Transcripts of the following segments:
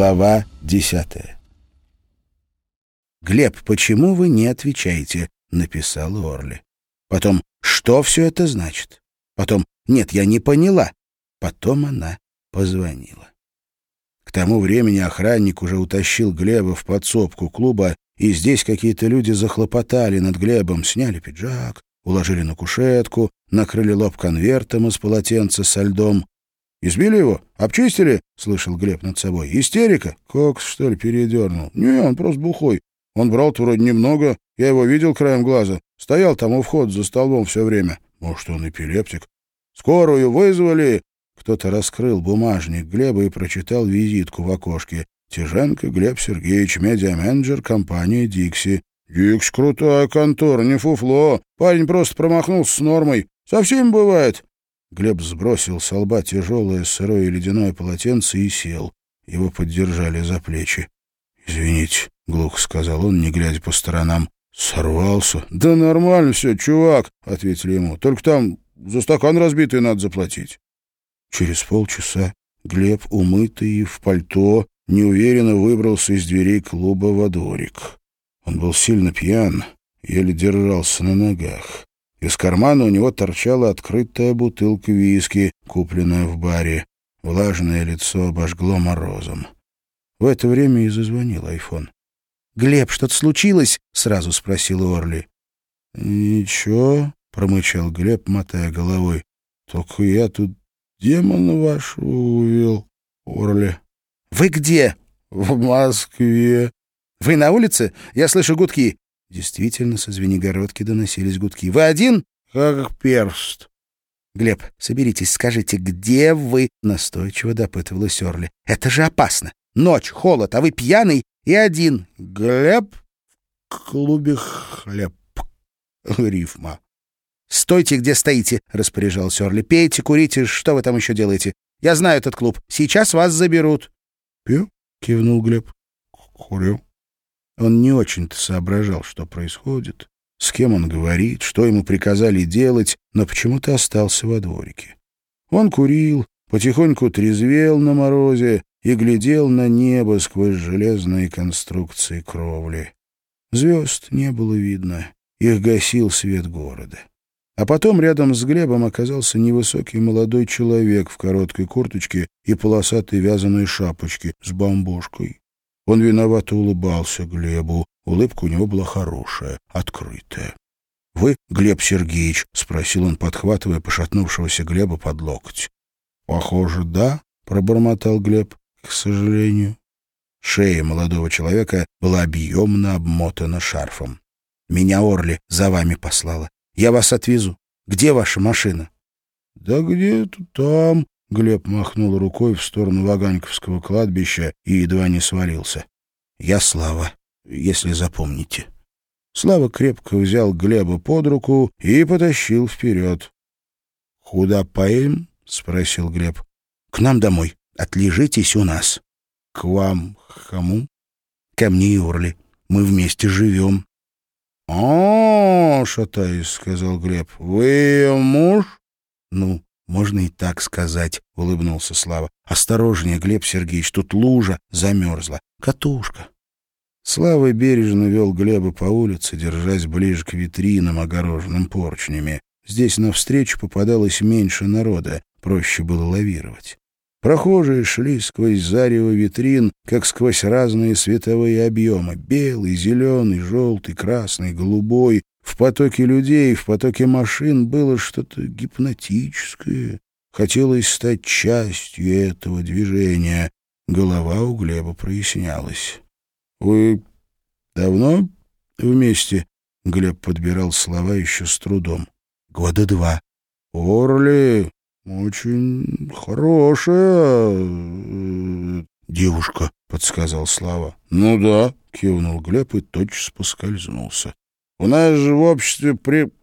Глава 10. «Глеб, почему вы не отвечаете?» — написал Орли. Потом: «Что все это значит?» Потом: «Нет, я не поняла». Потом она позвонила. К тому времени охранник уже утащил Глеба в подсобку клуба, и здесь какие-то люди захлопотали над Глебом, сняли пиджак, уложили на кушетку, накрыли лоб конвертом из полотенца со льдом. «Избили его? Обчистили?» — слышал Глеб над собой. «Истерика? Кокс, что ли, передернул?» «Не, он просто бухой. Он брал-то вроде немного. Я его видел краем глаза. Стоял там у входа за столбом все время. Может, он эпилептик. Скорую вызвали!» Кто-то раскрыл бумажник Глеба и прочитал визитку в окошке. «Тяженко Глеб Сергеевич, медиа-менеджер компании «Дикси». «Дикси» крутая контора, не фуфло. Парень просто промахнулся с нормой. Со всеми бывает». Глеб сбросил со лба тяжелое сырое ледяное полотенце и сел. Его поддержали за плечи. «Извините», — глухо сказал он, не глядя по сторонам. «Сорвался». «Да нормально все, чувак», — ответили ему. «Только там за стакан разбитый надо заплатить». Через полчаса Глеб, умытый и в пальто, неуверенно выбрался из дверей клуба во дворик. Он был сильно пьян, еле держался на ногах. Из кармана у него торчала открытая бутылка виски, купленная в баре. Влажное лицо обожгло морозом. В это время и зазвонил айфон. «Глеб, что-то случилось?» — сразу спросил Орли. «Ничего», — промычал Глеб, мотая головой. «Только я тут демона вашего увел, Орли». «Вы где?» «В Москве». «Вы на улице? Я слышу гудки». Действительно, со Звенигородки доносились гудки. «Вы один?» «Как перст». «Глеб, соберитесь, скажите, где вы?» — настойчиво допытывалась Орли. «Это же опасно. Ночь, холод, а вы пьяный и один». «Глеб в клубе хлеб». Рифма. «Стойте, где стоите», — распоряжался Орли. «Пейте, курите, что вы там еще делаете? Я знаю этот клуб. Сейчас вас заберут». «Пью», — кивнул Глеб. «Курю». Он не очень-то соображал, что происходит, с кем он говорит, что ему приказали делать, но почему-то остался во дворике. Он курил, потихоньку трезвел на морозе и глядел на небо сквозь железные конструкции кровли. Звезд не было видно, их гасил свет города. А потом рядом с Глебом оказался невысокий молодой человек в короткой курточке и полосатой вязаной шапочке с бамбушкой. Он виновато улыбался Глебу. Улыбка у него была хорошая, открытая. «Вы Глеб Сергеевич?» — спросил он, подхватывая пошатнувшегося Глеба под локоть. «Похоже, да», — пробормотал Глеб, — «к сожалению». Шея молодого человека была объемно обмотана шарфом. «Меня Орли за вами послала. Я вас отвезу. Где ваша машина?» «Да где-то там». Глеб махнул рукой в сторону Ваганьковского кладбища и едва не свалился. «Я Слава, если запомните». Слава крепко взял Глеба под руку и потащил вперед. «Куда поедем?» — спросил Глеб. «К нам домой. Отлежитесь у нас». «К вам? К кому?» «Ко мне и Орли. Мы вместе живем». «О, — шатаясь, — сказал Глеб, — вы ее муж?» «Ну, можно и так сказать», — улыбнулся Слава. «Осторожнее, Глеб Сергеевич, тут лужа замерзла. Катушка». Слава бережно вел Глеба по улице, держась ближе к витринам, огороженным поручнями. Здесь навстречу попадалось меньше народа, проще было лавировать. Прохожие шли сквозь зарево витрин, как сквозь разные световые объемы — белый, зеленый, желтый, красный, голубой. В потоке людей, в потоке машин было что-то гипнотическое. Хотелось стать частью этого движения. Голова у Глеба прояснялась. «Вы давно вместе?» — Глеб подбирал слова еще с трудом. «Года 2. «Орли очень хорошая девушка», — подсказал Слава. «Ну да», — кивнул Глеб и тотчас поскользнулся. «У нас же в обществе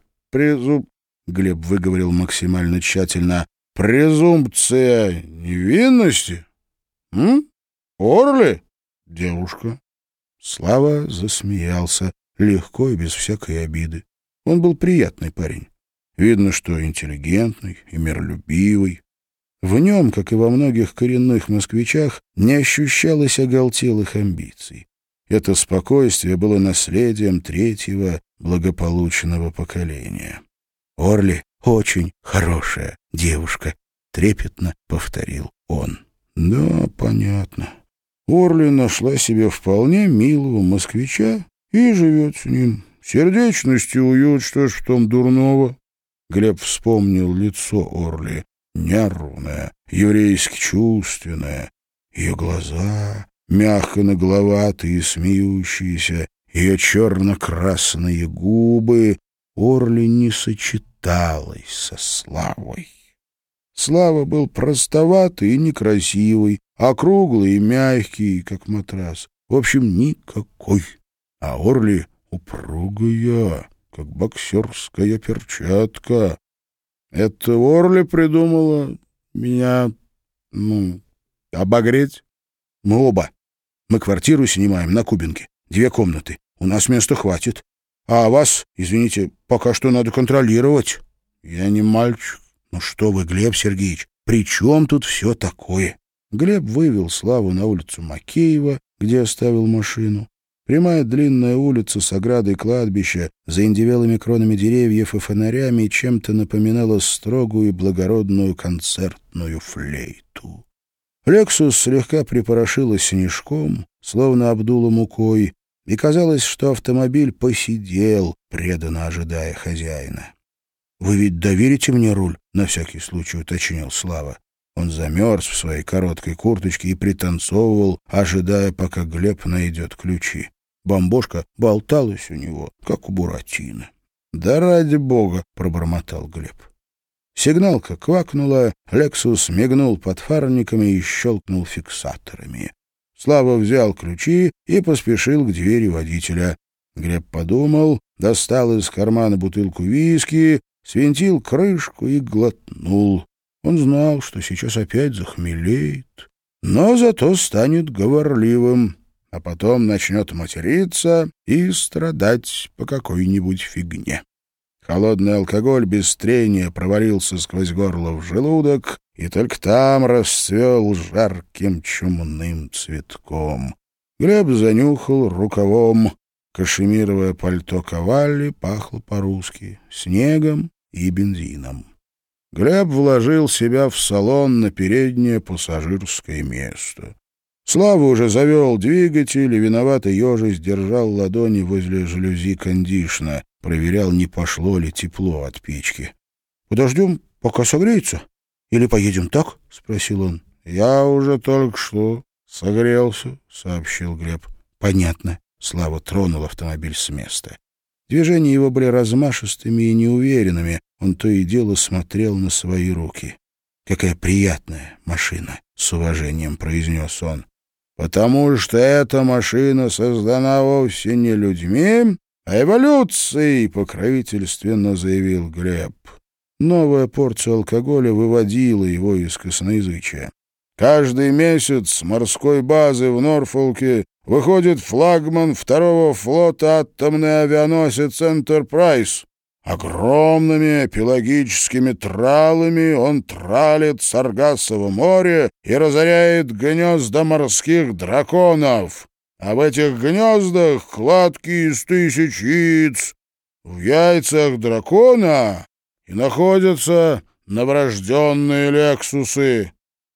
Глеб выговорил максимально тщательно. «Презумпция невинности? Орли? Девушка». Слава засмеялся, легко и без всякой обиды. Он был приятный парень. Видно, что интеллигентный и миролюбивый. В нем, как и во многих коренных москвичах, не ощущалось оголтелых амбиций. Это спокойствие было наследием третьего благополучного поколения. «Орли очень хорошая девушка», — трепетно повторил он. «Да, понятно. Орли нашла себе вполне милого москвича и живет с ним. Сердечность и уют, что ж в том дурного?» Глеб вспомнил лицо Орли. Нервное, еврейски чувственное. Ее глаза, мягко нагловатые и смеющиеся, ее черно-красные губы. Орли не сочеталась со Славой. Слава был простоватый и некрасивый, округлый и мягкий, как матрас. В общем, никакой. А Орли упругая, как боксерская перчатка. Это Орли придумала меня, обогреть. Мы оба. Мы квартиру снимаем на Кубинке. 2 комнаты. У нас места хватит. А вас, извините, пока что надо контролировать. Я не мальчик. Ну что вы, Глеб Сергеевич, при чем тут все такое? Глеб вывел Славу на улицу Макеева, где оставил машину. Прямая длинная улица с оградой кладбища, заиндевелыми кронами деревьев и фонарями чем-то напоминала строгую и благородную концертную флейту. «Лексус» слегка припорошила снежком, словно обдуло мукой, и казалось, что автомобиль посидел, преданно ожидая хозяина. «Вы ведь доверите мне руль?» — на всякий случай уточнил Слава. Он замерз в своей короткой курточке и пританцовывал, ожидая, пока Глеб найдет ключи. Бомбошка болталась у него, как у Буратино. «Да ради бога!» — пробормотал Глеб. Сигналка квакнула, «Лексус» мигнул подфарниками и щелкнул фиксаторами. Слава взял ключи и поспешил к двери водителя. Глеб подумал, достал из кармана бутылку виски, свинтил крышку и глотнул. Он знал, что сейчас опять захмелеет, но зато станет говорливым, а потом начнет материться и страдать по какой-нибудь фигне. Холодный алкоголь без трения провалился сквозь горло в желудок и только там расцвел жарким чумным цветком. Глеб занюхал рукавом. Кашемировое пальто Кавалли пахло по-русски снегом и бензином. Глеб вложил себя в салон на переднее пассажирское место. Слава уже завел двигатель и, виновато ежась, держал ладони возле жалюзи кондишна, проверял, не пошло ли тепло от печки. «Подождем, пока согреется? Или поедем так?» — спросил он. «Я уже только что согрелся», — сообщил Глеб. «Понятно». Слава тронул автомобиль с места. Движения его были размашистыми и неуверенными. Он то и дело смотрел на свои руки. «Какая приятная машина», — с уважением произнес он. «Потому что эта машина создана вовсе не людьми, а эволюцией», — покровительственно заявил Глеб. Новая порция алкоголя выводила его из косноязычия. «Каждый месяц с морской базы в Норфолке выходит флагман второго флота атомный авианосец «Энтерпрайз». Огромными пелагическими тралами он тралит Саргассово море и разоряет гнезда морских драконов. А в этих гнездах кладки из 1000 яиц. В яйцах дракона и находятся новорожденные лексусы».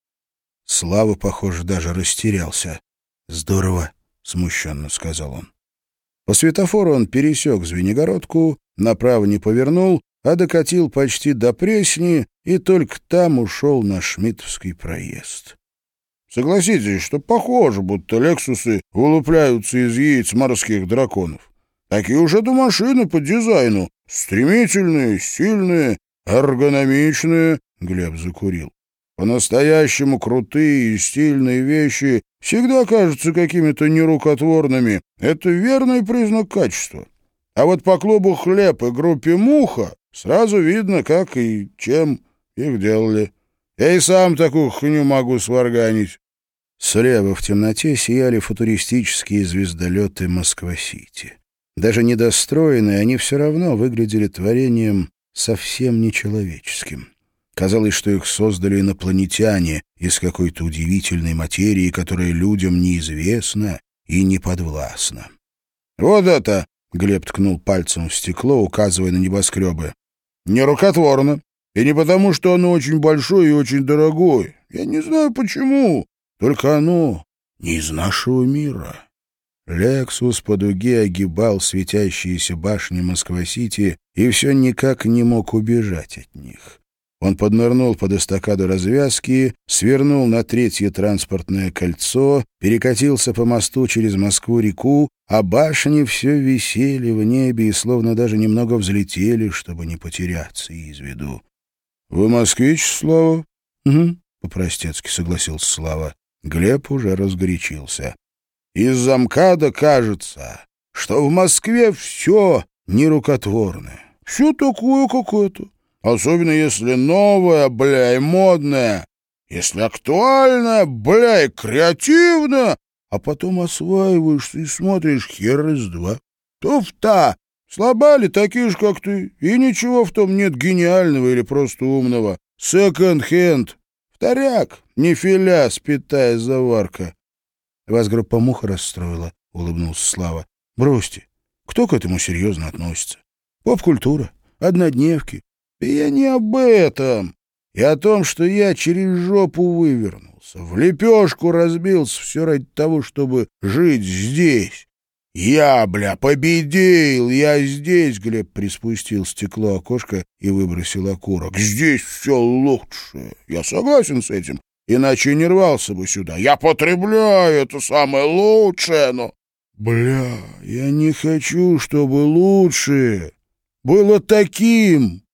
Слава, похоже, даже растерялся. «Здорово», — смущенно сказал он. По светофору он пересек Звенигородку, направо не повернул, а докатил почти до Пресни и только там ушел на Шмидтовский проезд. Согласитесь, что похоже, будто «Лексусы» вылупляются из яиц морских драконов. Такие уж это машины по дизайну. Стремительные, сильные, эргономичные. Глеб закурил. По-настоящему крутые и стильные вещи всегда кажутся какими-то нерукотворными. Это верный признак качества. А вот по клубу «Хлеб» и группе «Муха» сразу видно, как и чем их делали. Я и сам такую хуйню могу сварганить. Слева в темноте сияли футуристические звездолеты Москва-Сити. Даже недостроенные, они все равно выглядели творением совсем нечеловеческим. Казалось, что их создали инопланетяне из какой-то удивительной материи, которая людям неизвестна и не подвластна. «Вот это!» — Глеб ткнул пальцем в стекло, указывая на небоскребы. «Не рукотворно. И не потому, что оно очень большое и очень дорогое. Я не знаю почему. Только оно не из нашего мира». Лексус по дуге огибал светящиеся башни Москва-Сити и все никак не мог убежать от них. Он поднырнул под эстакаду развязки, свернул на 3-е транспортное кольцо, перекатился по мосту через Москву-реку, а башни все висели в небе и словно даже немного взлетели, чтобы не потеряться из виду. — Вы москвич, Слава? — Угу, — по-простецки согласился Слава. Глеб уже разгорячился. — Из-за МКАДа кажется, что в Москве все нерукотворное. Все такое какое-то. Особенно если новое, бля, и модное. Если актуальное, бля, и креативное. А потом осваиваешься и смотришь хер из два. Туфта! Слабали такие же, как ты. И ничего в том нет гениального или просто умного. Секонд-хенд. Вторяк, не филя, спитая заварка. Вас группа «Муха» расстроила, — улыбнулся Слава. Бросьте. Кто к этому серьезно относится? Поп-культура, однодневки. И я не об этом. И о том, что я через жопу вывернулся, в лепешку разбился все ради того, чтобы жить здесь. Я, бля, победил, я здесь, — Глеб приспустил стекло окошка и выбросил окурок. Здесь все лучше. Я согласен с этим, иначе не рвался бы сюда. Я потребляю это самое лучшее, но... Бля, я не хочу, чтобы лучше было таким.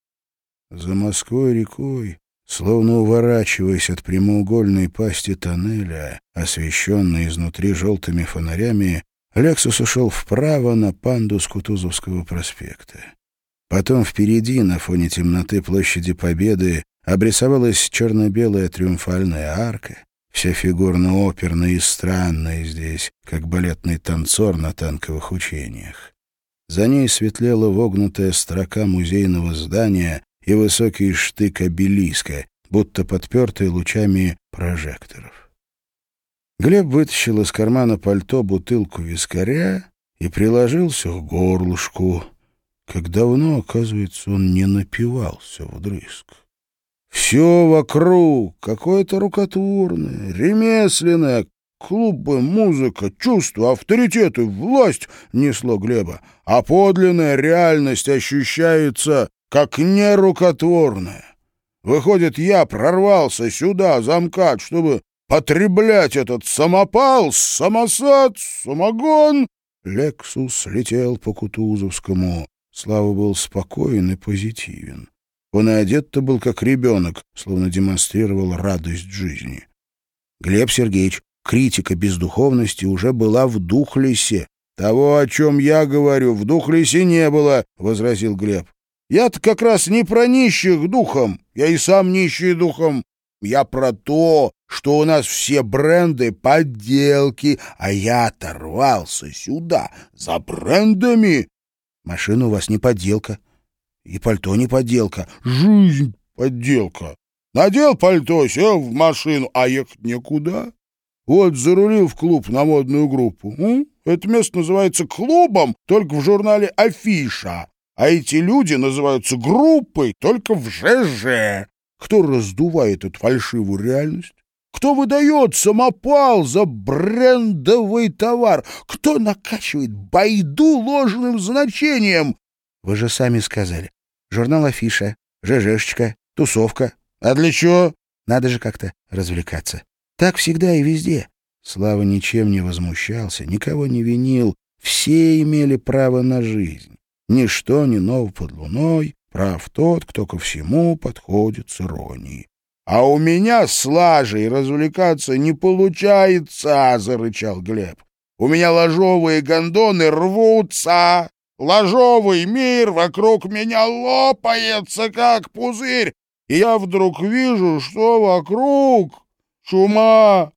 За Москвой-рекой, словно уворачиваясь от прямоугольной пасти тоннеля, освещенной изнутри желтыми фонарями, Лексус ушел вправо на пандус Кутузовского проспекта. Потом впереди, на фоне темноты площади Победы, обрисовалась черно-белая триумфальная арка, вся фигурно-оперная и странная здесь, как балетный танцор на танковых учениях. За ней светлела вогнутая строка музейного здания и высокий штык обелиска, будто подпертый лучами прожекторов. Глеб вытащил из кармана пальто бутылку вискаря и приложился к горлышку. Как давно, оказывается, он не напивался вдрызг. Все вокруг какое-то рукотворное, ремесленное, клубы, музыка, чувства, авторитеты, власть несло Глеба, а подлинная реальность ощущается как нерукотворная. Выходит, я прорвался сюда, за МКАД, чтобы потреблять этот самопал, самосад, самогон. Лексус летел по Кутузовскому. Слава был спокоен и позитивен. Он и одет-то был как ребенок, словно демонстрировал радость жизни. Глеб Сергеевич, критика бездуховности уже была в Духлесе. «Того, о чем я говорю, в Духлесе не было», — возразил Глеб. «Я-то как раз не про нищих духом, я и сам нищий духом. Я про то, что у нас все бренды — подделки, а я оторвался сюда за брендами. Машина у вас не подделка, и пальто не подделка. Жизнь — подделка. Надел пальто, сел в машину, а ехать некуда. Вот зарулил в клуб на модную группу. Это место называется клубом только в журнале «Афиша». А эти люди называются группой только в ЖЖ. Кто раздувает эту фальшивую реальность? Кто выдает самопал за брендовый товар? Кто накачивает байду ложным значением? Вы же сами сказали. Журнал «Афиша», ЖЖшечка, тусовка. А для чего? Надо же как-то развлекаться. Так всегда и везде. Слава ничем не возмущался, никого не винил. Все имели право на жизнь. Ничто не ново под луной, прав тот, кто ко всему подходит с иронией. — А у меня с лажей развлекаться не получается, — зарычал Глеб. — У меня ложовые гондоны рвутся, ложовый мир вокруг меня лопается, как пузырь, и я вдруг вижу, что вокруг чума.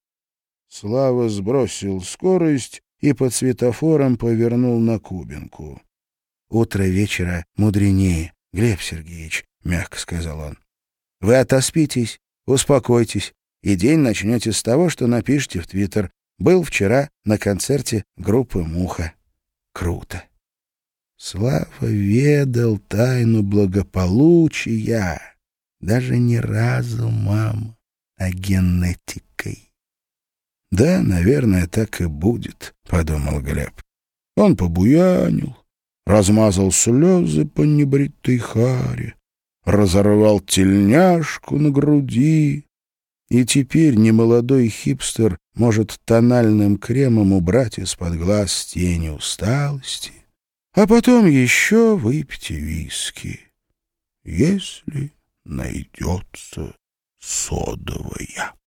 Слава сбросил скорость и под светофором повернул на Кубинку. «Утро вечера мудренее, Глеб Сергеевич», — мягко сказал он. Вы отоспитесь, успокойтесь, и день начнете с того, что напишите в Твиттер: «Был вчера на концерте группы «Муха». Круто». Слава ведал тайну благополучия даже не разумом, а генетикой. «Да, наверное, так и будет», — подумал Глеб. Он побуянил, размазал слезы по небритой харе, разорвал тельняшку на груди, и теперь немолодой хипстер может тональным кремом убрать из-под глаз тени усталости, а потом еще выпить виски, если найдется содовая.